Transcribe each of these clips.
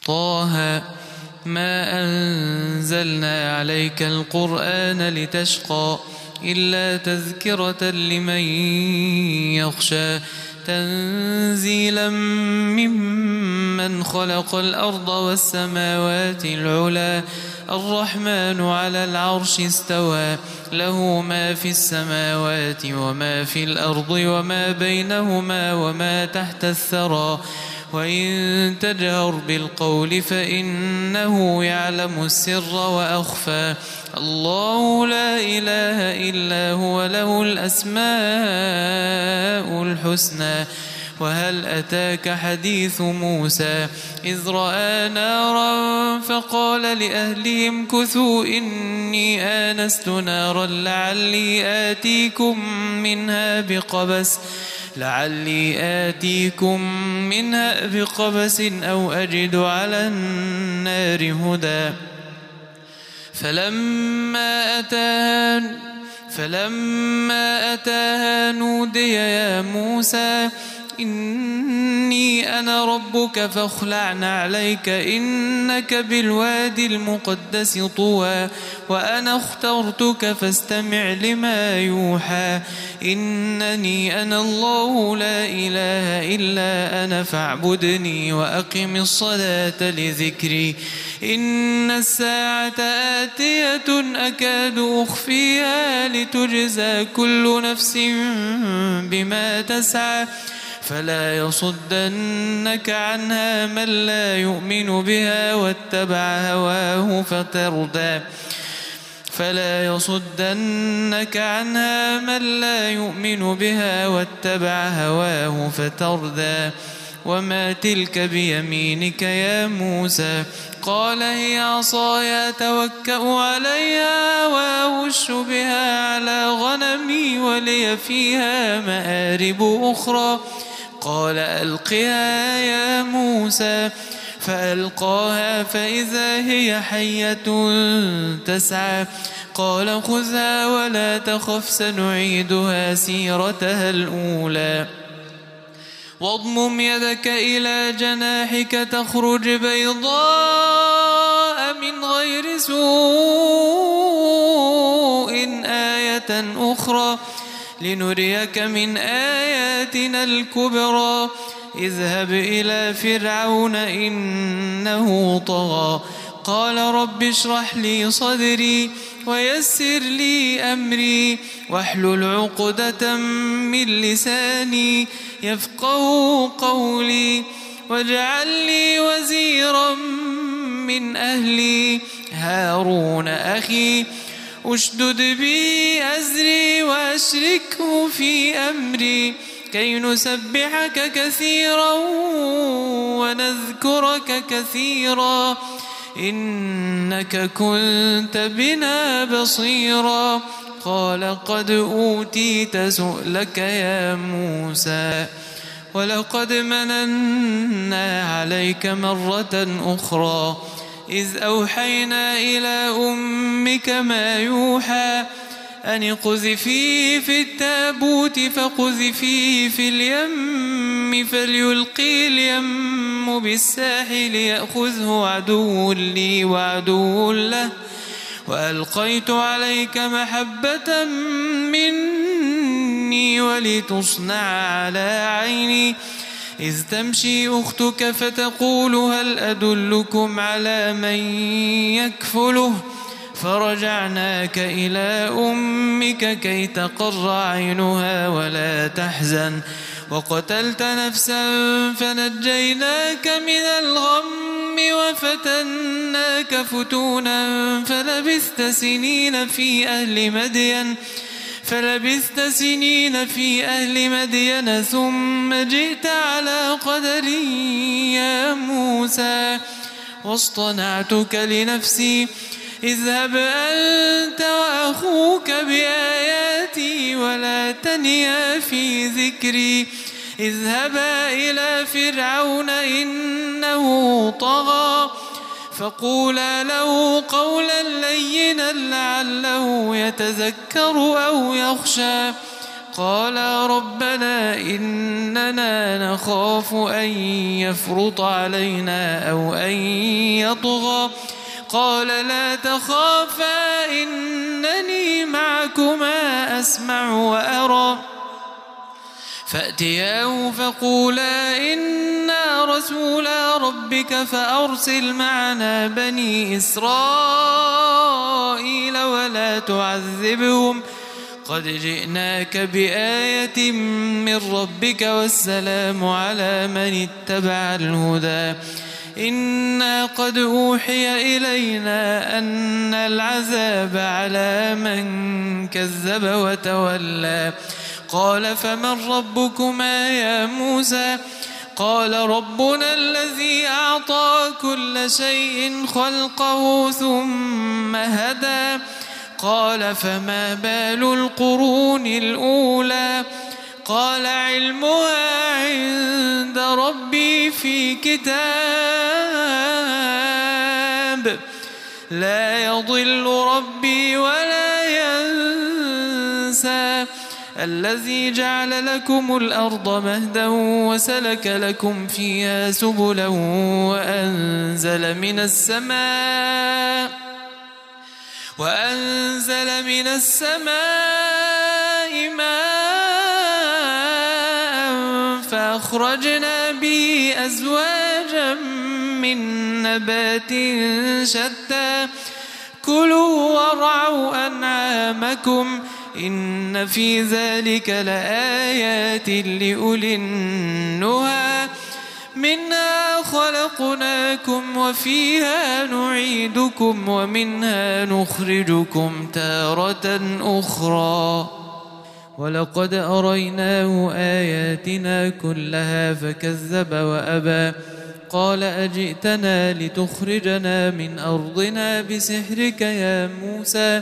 طه ما أنزلنا عليك القرآن لتشقى إلا تذكرة لمن يخشى تنزيلا ممن خلق الأرض والسماوات العلى الرحمن على العرش استوى له ما في السماوات وما في الأرض وما بينهما وما تحت الثرى وإن تجهر بالقول فإنه يعلم السر وأخفى الله لا إله إلا هو له الأسماء الحسنى وهل أتاك حديث موسى إذ رأى نارا فقال لأهلهم كثوا إني آنست نارا لعلي آتيكم منها بقبس أو أجد على النار هدى فلما أتاها نودي يا موسى إني أنا ربك فاخلع نعليك إنك بالوادي المقدس طوى وأنا اخترتك فاستمع لما يوحى إنني أنا الله لا إله إلا أنا فاعبدني وأقم الصلاة لذكري إن الساعة آتية أكاد أخفيها لتجزى كل نفس بما تسعى فلا يصدنك عنها من لا يؤمن بها واتبع هواه فتردى وما تلك بيمينك يا موسى قال هي عصاي أتوكأ عليها وأهش بها على غنمي ولي فيها مآرب أخرى قال ألقها يا موسى فألقاها فإذا هي حية تسعى قال خذها ولا تخف سنعيدها سيرتها الأولى واضمم يدك إلى جناحك تخرج بيضاء من غير سوء آية أخرى لنريك من آياتنا الكبرى اذهب إلى فرعون إنه طغى قال رب اشرح لي صدري ويسر لي أمري واحلل عقدة من لساني يفقهوا قولي واجعل لي وزيرا من أهلي هارون أخي أشدد بي أزري وأشركه في أمري كي نسبحك كثيرا ونذكرك كثيرا إنك كنت بنا بصيرا قال قد أوتيت سؤلك يا موسى ولقد مننا عليك مرة أخرى إذ أوحينا إلى أمك ما يوحى أن اقذفيه في التابوت فقذفيه في اليم فليلقي اليم بالساحل يأخذه عدو لي وعدو له وألقيت عليك محبة مني ولتصنع على عيني إذ تمشي أختك فتقول هل أدلكم على من يكفله فرجعناك إلى أمك كي تقر عينها ولا تحزن وقتلت نفسا فنجيناك من الغم وفتناك فتونا فلبثت سنين في أهل مدين ثم جئت على قدري يا موسى واصطنعتك لنفسي اذهب أنت وأخوك بآياتي ولا تنيا في ذكري اذهبا إلى فرعون إنه طغى فقولا له قولا لينا لعله يتذكر أو يخشى قالا ربنا إننا نخاف أن يفرط علينا أو أن يطغى قال لا تخافا إنني معكما أسمع وأرى فأتياه فقولا إنا رسولا ربك فأرسل معنا بني إسرائيل ولا تعذبهم قد جئناك بآية من ربك والسلام على من اتبع الهدى إنا قد أوحي إلينا أن العذاب على من كذب وتولى قال فمن ربكما يا موسى قال ربنا الذي أعطى كل شيء خلقه ثم هدى قال فما بال القرون الأولى قال علمها عند ربي في كتاب لا يضل ربي ولا ينسى الذي جعل لكم الأرض مهدا وسلك لكم فيها سبلا وأنزل من السماء ماء فأخرجنا به أزواجا من نبات شتى كلوا وارعوا أنعامكم إن في ذلك لآيات لأولي النهى منها خلقناكم وفيها نعيدكم ومنها نخرجكم تارة أخرى ولقد أريناه آياتنا كلها فكذب وأبى قال أجئتنا لتخرجنا من أرضنا بسحرك يا موسى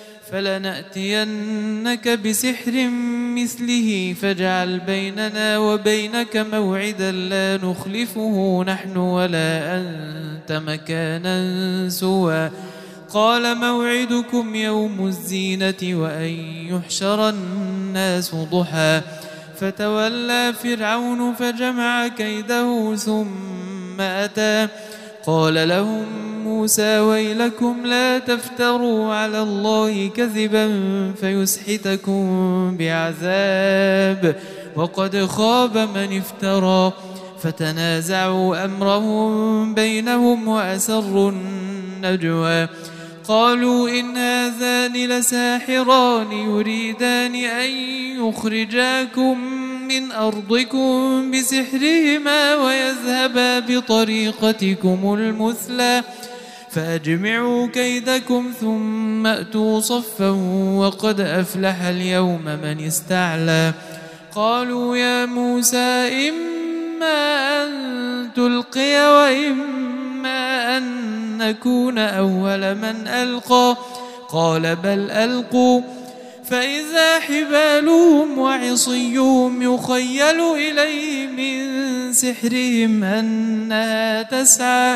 فلنأتينك بسحر مثله فاجعل بيننا وبينك موعدا لا نخلفه نحن ولا أنت مكانا سوى قال موعدكم يوم الزينة وأن يحشر الناس ضحى فتولى فرعون فجمع كيده ثم أتى قال لهم موسى ويلكم لا تفتروا على الله كذبا فيسحتكم بعذاب وقد خاب من افترى فتنازعوا أمرهم بينهم وأسروا النجوى قالوا إن هذان لساحران يريدان أن يخرجاكم من أرضكم بسحرهما ويذهبا بطريقتكم المثلى فأجمعوا كيدكم ثم أتوا صفا وقد أفلح اليوم من استعلى قالوا يا موسى إما أن تلقي وإما أن نكون أول من ألقى قال بل ألقوا فإذا حبالهم وعصيهم يخيل إليه من سحرهم أنها تسعى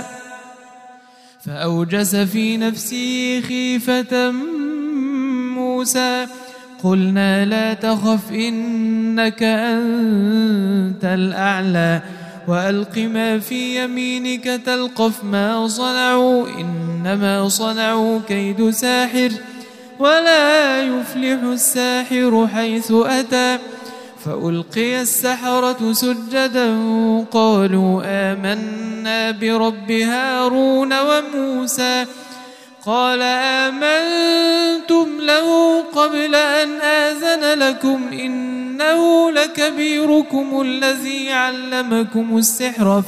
فأوجس في نفسه خيفة موسى قلنا لا تخف إنك أنت الأعلى وألق ما في يمينك تلقف ما صنعوا إنما صنعوا كيد ساحر ولا يفلح الساحر حيث أتى فألقي السحرة سجدا قالوا آمنا برب هارون وموسى قال آمنتم له قبل أن آذن لكم إنه لكبيركم الذي علمكم السحر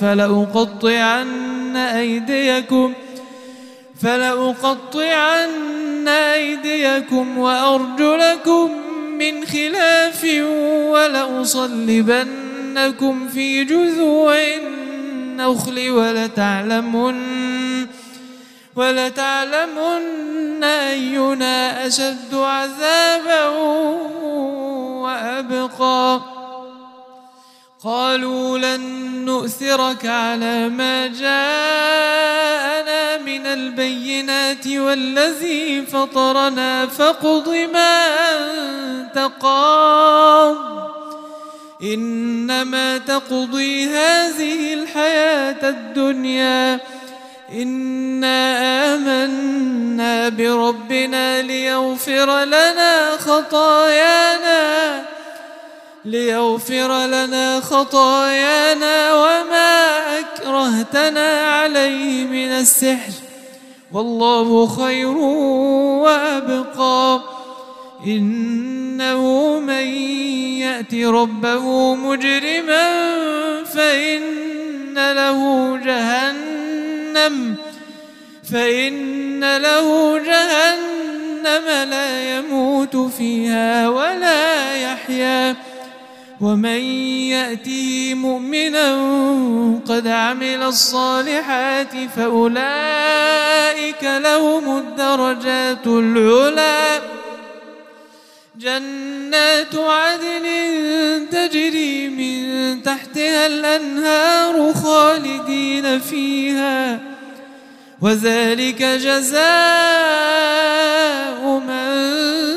فلأقطعن أيديكم وأرجلكم من خلاف ولأصلبنكم في جذوع النخل ولتعلمن أينا أشد عذابا وأبقى قالوا لن نؤثرك على ما جاءنا من البينات والذي فطرنا فاقض ما أنت قاض إنما تقضي هذه الحياة الدنيا إنا آمنا بربنا ليغفر لنا خطايانا وما أكرهتنا عليه من السحر والله خير وأبقى إنه من يأت ربه مجرما فإن له جهنم لا يموت فيها ولا يحيا ومن يأته مؤمنا قد عمل الصالحات فأولئك لهم الدرجات العلى جنات عدن تجري من تحتها الأنهار خالدين فيها وذلك جزاء من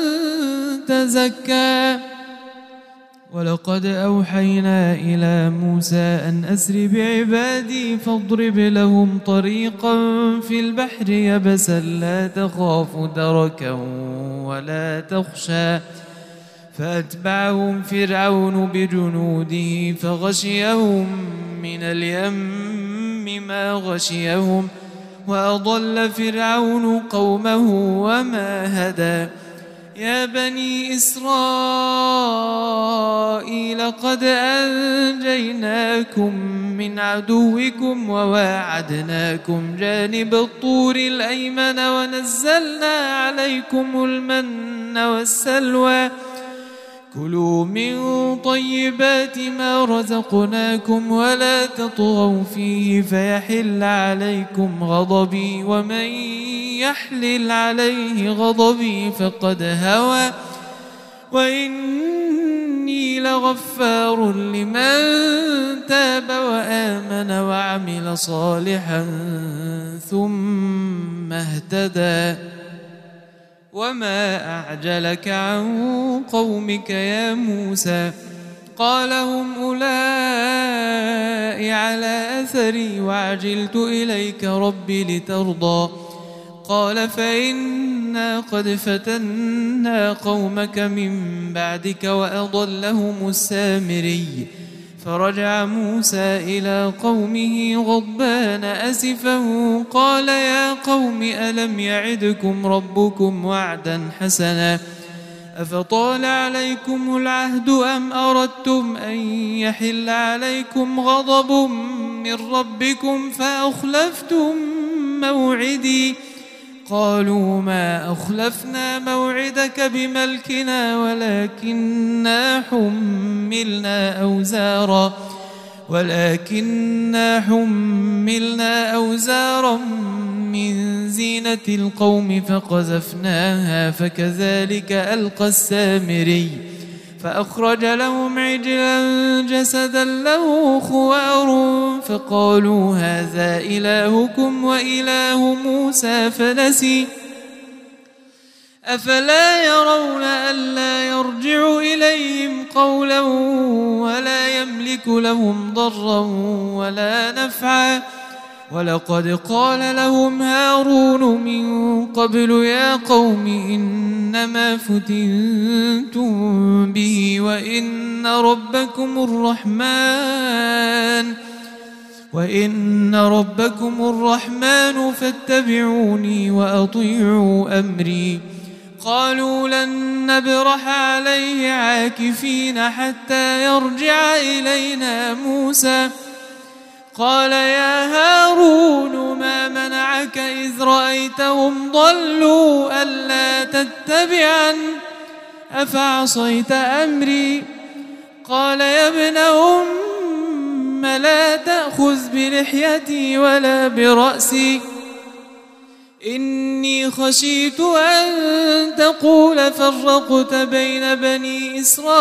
تزكى ولقد أوحينا إلى موسى أن أسر بعبادي فاضرب لهم طريقا في البحر يبسا لا تخاف دركا ولا تخشى فأتبعهم فرعون بجنوده فغشيهم من اليم ما غشيهم وأضل فرعون قومه وما هدى يا بني إسرائيل قد أنجيناكم من عدوكم وواعدناكم جانب الطور الأيمن ونزلنا عليكم المن والسلوى كلوا من طيبات ما رزقناكم ولا تطغوا فيه فيحل عليكم غضبي ومن يحلل عليه غضبي فقد هوى وإني لغفار لمن تاب وآمن وعمل صالحا ثم اهتدى وما أعجلك عن قومك يا موسى قال هم أولئك على أثري وعجلت إليك ربي لترضى قال فإنا قد فتنا قومك من بعدك وأضلهم السامري فرجع موسى إلى قومه غضبان أسفا قال يا قوم ألم يعدكم ربكم وعدا حسنا أفطال عليكم العهد أم أردتم أن يحل عليكم غضب من ربكم فأخلفتم موعدي قالوا ما أخلفنا موعدك بملكنا ولكننا حملنا أوزارا من زينة القوم فقذفناها فكذلك ألقى السامري فأخرج لهم عجلا جسدا له خوار فقالوا هذا إلهكم وإله موسى فنسي أفلا يرون ألا يرجع إليهم قولا ولا يملك لهم ضرا ولا نفعا ولقد قال لهم هارون من قبل يا قوم إنما فتنتم به وإن ربكم الرحمن فاتبعوني وأطيعوا أمري قالوا لن نبرح عليه عاكفين حتى يرجع إلينا موسى قال يا هارون ما منعك إذ رأيتهم ضلوا ألا تتبعن أفعصيت أمري قال يا ابن أم لا تأخذ بلحيتي ولا برأسي إني خشيت أن تقول فرقت بين بني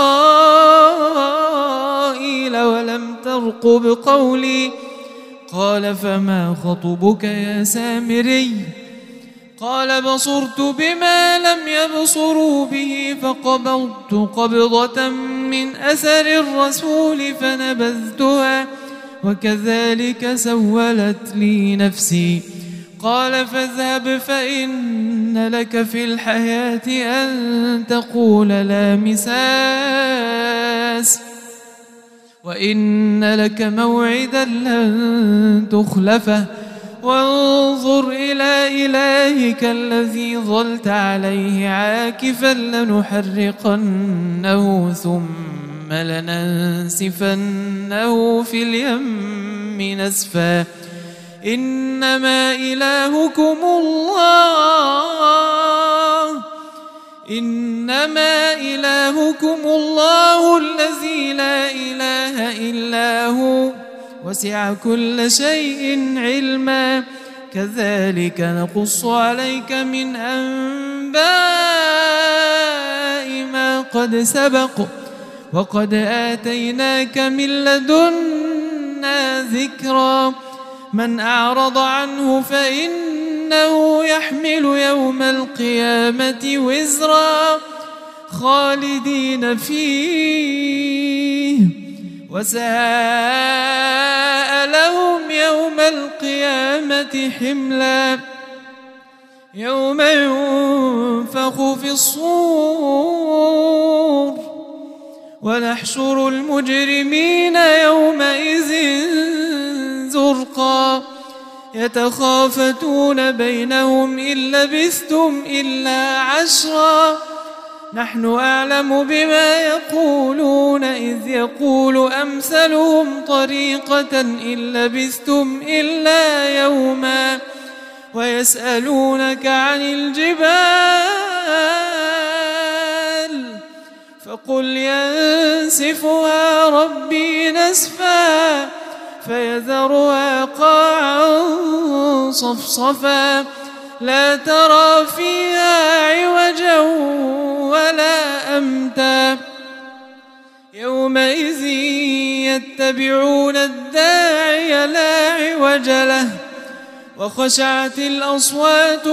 إسرائيل ولم ترقب قولي قال فما خطبك يا سامري قال بصرت بما لم يبصروا به فقبضت قبضة من أثر الرسول فنبذتها وكذلك سولت لي نفسي قال فاذهب فإن لك في الحياة أن تقول لا مساس وإن لك موعدا لن تخلفه وانظر إلى إلهك الذي ظلت عليه عاكفا لنحرقنه ثم لننسفنه في اليم نسفا إنما إلهكم الله الذي لا إله إلا هو وسع كل شيء علما كذلك نقص عليك من أنباء ما قد سبق وقد آتيناك من لدنا ذكرا من أعرض عنه فإنه يحمل يوم القيامة وزرا خالدين فيه وساء لهم يوم القيامة حملا يوم ينفخ في الصور ونحشر المجرمين يومئذ زرقا يتخافتون بينهم إن لبثتم إلا عشرا نحن أعلم بما يقولون إذ يقول أمثلهم طريقة إن لبثتم إلا يوما ويسألونك عن الجبال فقل ينسفها ربي نسفا فيذرها قاعا صفصفا لا ترى فيها عوجا ولا أمتا يومئذ يتبعون الداعي لا عوج له وخشعت الأصوات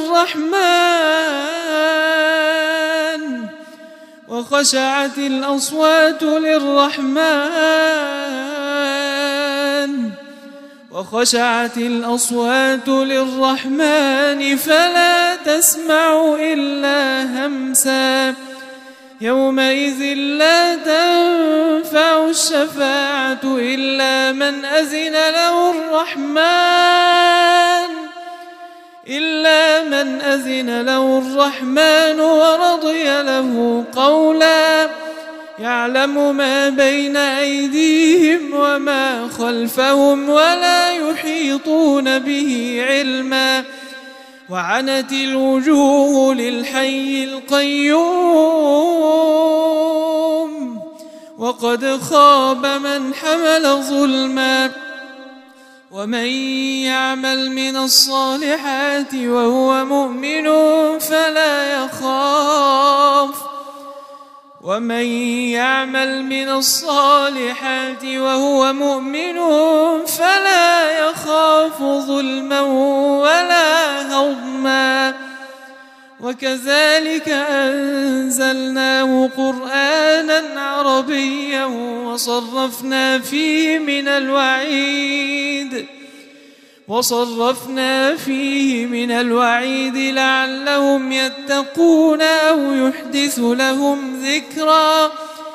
للرحمن فلا تسمع إلا همسا يومئذ لا تنفع الشفاعة إلا من أذن له الرحمن ورضي له قولا يعلم ما بين أيديهم وما خلفهم ولا يحيطون به علما وعنت الوجوه للحي القيوم وقد خاب من حمل ظلما ومن يعمل من الصالحات وهو مؤمن فلا يخاف ظلما ولا هضما وكذلك أنزلناه قرآنا عربيا وصرفنا فيه من الوعيد لعلهم يتقون أو يحدث لهم ذكرا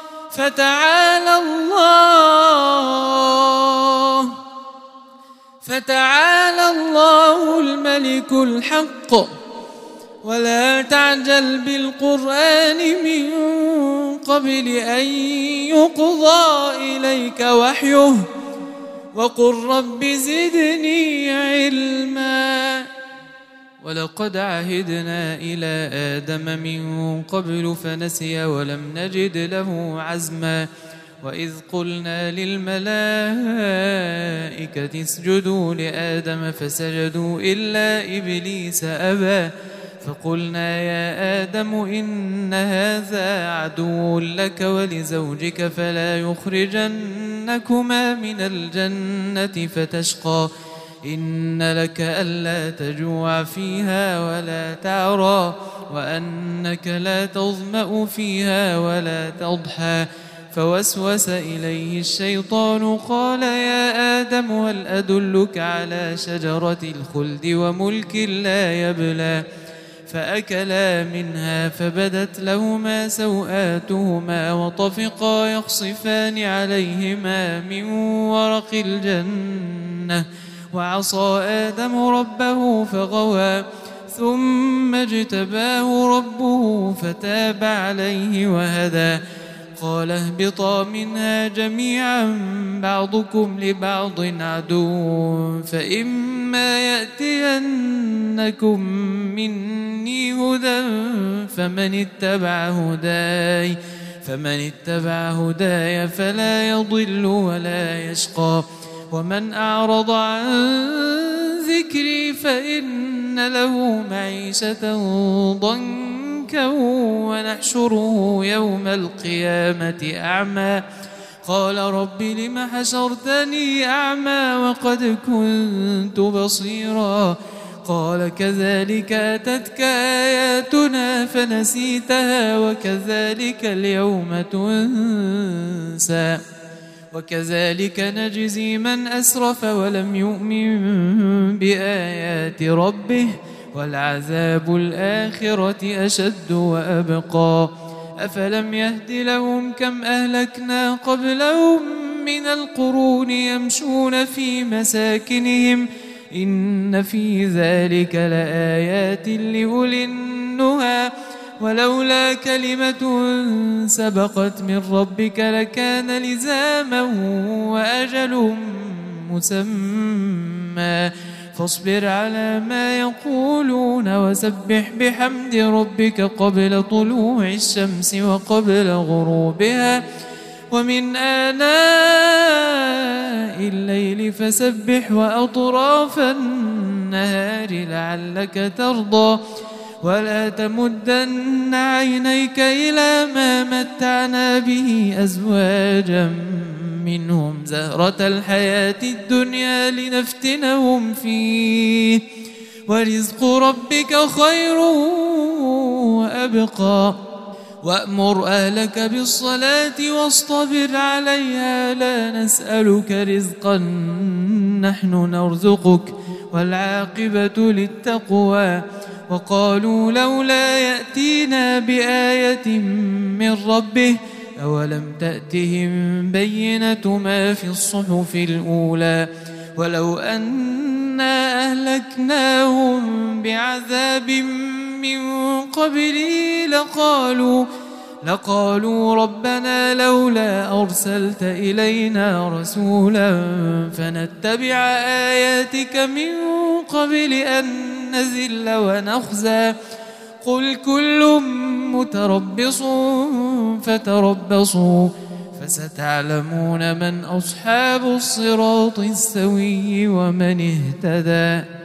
فتعالى الله الملك الحق ولا تعجل بالقرآن من قبل أن يقضى إليك وحيه وقل رب زدني علما ولقد عهدنا إلى آدم من قبل فنسي ولم نجد له عزما وإذ قلنا للملائكة اسجدوا لآدم فسجدوا إلا إبليس أبى فقلنا يا آدم إن هذا عدو لك ولزوجك فلا يخرجنكما من الجنة فتشقى إن لك ألا تجوع فيها ولا تعرى وأنك لا تظمأ فيها ولا تضحى فوسوس إليه الشيطان قال يا آدم هل أدلك على شجرة الخلد وملك لا يبلى فأكلا منها فبدت لهما سوآتهما وطفقا يخصفان عليهما من ورق الجنة وعصى آدم ربه فغوى ثم اجتباه ربه فتاب عليه وهدى قال اهبطا منها جميعا بعضكم لبعض عدو فإما يأتينكم مني هدى فمن اتبع هداي فلا يضل ولا يشقى ومن أعرض عن ذكري فإن له معيشة ضنكا ونحشره يوم القيامة أعمى قال رب لم حشرتني أعمى وقد كنت بصيرا قال كذلك أتتك آياتنا فنسيتها وكذلك اليوم تنسى وكذلك نجزي من أسرف ولم يؤمن بآيات ربه ولعذاب الآخرة أشد وأبقى أفلم يهد لهم كم أهلكنا قبلهم من القرون يمشون في مساكنهم إن في ذلك لآيات لأولي النهى ولولا كلمة سبقت من ربك لكان لزاما وأجل مسمى فاصبر على ما يقولون وسبح بحمد ربك قبل طلوع الشمس وقبل غروبها ومن آناء الليل فسبح وأطراف النهار لعلك ترضى ولا تمدن عينيك إلى ما متعنا به أزواجا منهم زهرة الحياة الدنيا لنفتنهم فيه ورزق ربك خير وأبقى وأمر أهلك بالصلاة واصطبر عليها لا نسألك رزقا نحن نرزقك والعاقبة للتقوى وقالوا لولا يأتينا بآية من ربه أولم تأتهم بينة ما في الصحف الأولى ولو أنا أهلكناهم بعذاب من قبله لقالوا ربنا لولا أرسلت إلينا رسولا فنتبع آياتك من قبل أن نذل ونخزى قل كل متربص فتربصوا فستعلمون من أصحاب الصراط السوي ومن اهتدى